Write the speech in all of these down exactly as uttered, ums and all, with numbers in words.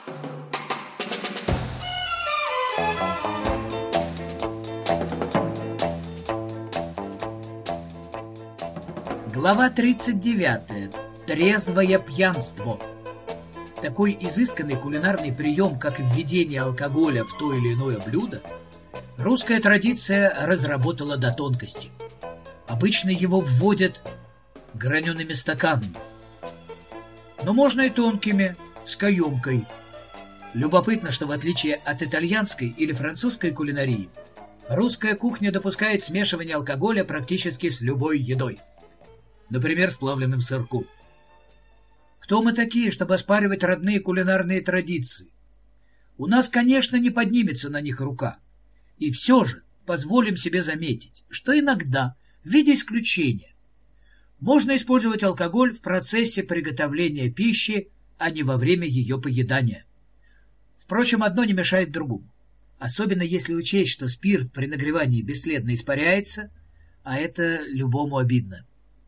Глава тридцать девятая. Трезвое пьянство. Такой изысканный кулинарный прием, как введение алкоголя в то или иное блюдо, русская традиция разработала до тонкости. Обычно его вводят гранеными стаканами, но можно и тонкими, с каемкой. Любопытно, что в отличие от итальянской или французской кулинарии, русская кухня допускает смешивание алкоголя практически с любой едой. Например, с плавленым сырком. Кто мы такие, чтобы оспаривать родные кулинарные традиции? У нас, конечно, не поднимется на них рука. И все же позволим себе заметить, что иногда, в виде исключения, можно использовать алкоголь в процессе приготовления пищи, а не во время ее поедания. Впрочем, одно не мешает другому. Особенно если учесть, что спирт при нагревании бесследно испаряется, а это любому обидно.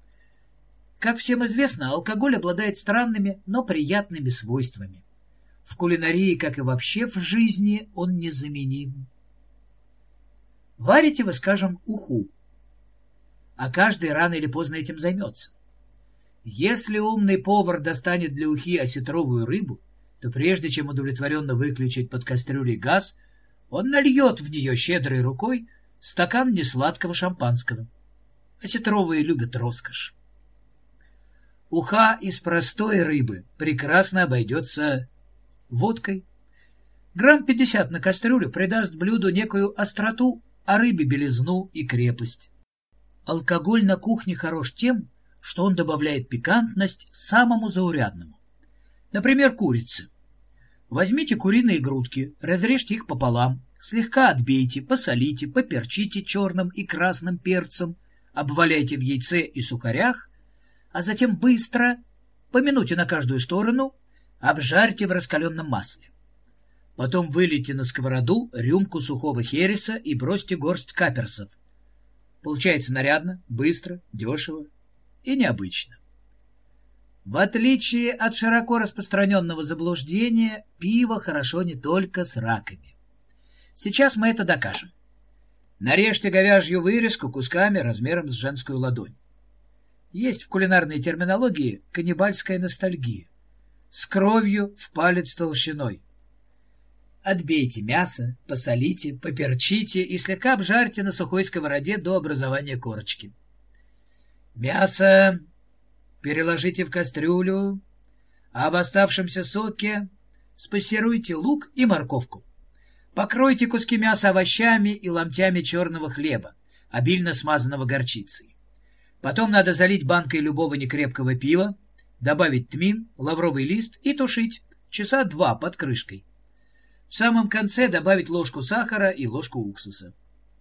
Как всем известно, алкоголь обладает странными, но приятными свойствами. В кулинарии, как и вообще в жизни, он незаменим. Варите вы, скажем, уху, а каждый рано или поздно этим займется. Если умный повар достанет для ухи осетровую рыбу, то прежде чем удовлетворенно выключить под кастрюлей газ, он нальет в нее щедрой рукой стакан несладкого шампанского. Осетровые любят роскошь. Уха из простой рыбы прекрасно обойдется водкой. Грамм пятьдесят на кастрюлю придаст блюду некую остроту, а рыбе белизну и крепость. Алкоголь на кухне хорош тем, что он добавляет пикантность самому заурядному. Например, курице. Возьмите куриные грудки, разрежьте их пополам, слегка отбейте, посолите, поперчите черным и красным перцем, обваляйте в яйце и сухарях, а затем быстро, по минуте на каждую сторону, обжарьте в раскаленном масле. Потом вылейте на сковороду рюмку сухого хереса и бросьте горсть каперсов. Получается нарядно, быстро, дешево и необычно. В отличие от широко распространенного заблуждения, пиво хорошо не только с раками. Сейчас мы это докажем. Нарежьте говяжью вырезку кусками размером с женскую ладонь. Есть в кулинарной терминологии каннибальская ностальгия. С кровью в палец толщиной. Отбейте мясо, посолите, поперчите и слегка обжарьте на сухой сковороде до образования корочки. Мясо переложите в кастрюлю, а в оставшемся соке спассеруйте лук и морковку. Покройте куски мяса овощами и ломтями черного хлеба, обильно смазанного горчицей. Потом надо залить банкой любого некрепкого пива, добавить тмин, лавровый лист и тушить часа два под крышкой. В самом конце добавить ложку сахара и ложку уксуса.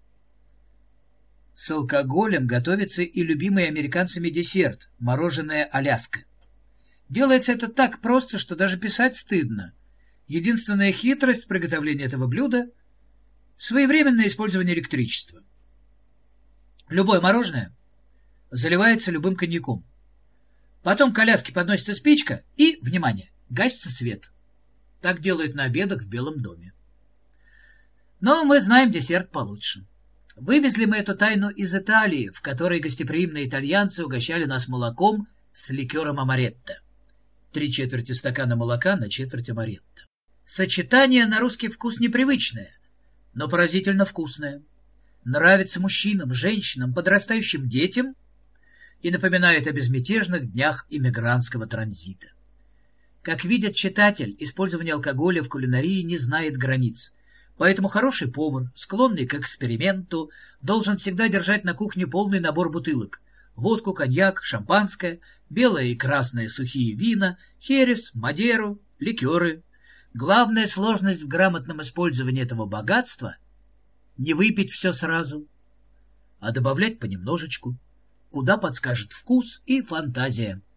С алкоголем готовится и любимый американцами десерт – мороженое Аляска. Делается это так просто, что даже писать стыдно. Единственная хитрость приготовления этого блюда – своевременное использование электричества. Любое мороженое заливается любым коньяком. Потом к Аляске подносится спичка и, внимание, гасится свет. Так делают на обедах в Белом доме. Но мы знаем десерт получше. Вывезли мы эту тайну из Италии, в которой гостеприимные итальянцы угощали нас молоком с ликером амаретто. Три четверти стакана молока на четверть амаретто. Сочетание на русский вкус непривычное, но поразительно вкусное. Нравится мужчинам, женщинам, подрастающим детям и напоминает о безмятежных днях иммигрантского транзита. Как видит читатель, использование алкоголя в кулинарии не знает границ. Поэтому хороший повар, склонный к эксперименту, должен всегда держать на кухне полный набор бутылок. Водку, коньяк, шампанское, белое и красное сухие вина, херес, мадеру, ликеры. Главная сложность в грамотном использовании этого богатства – не выпить все сразу, а добавлять понемножечку, куда подскажет вкус и фантазия.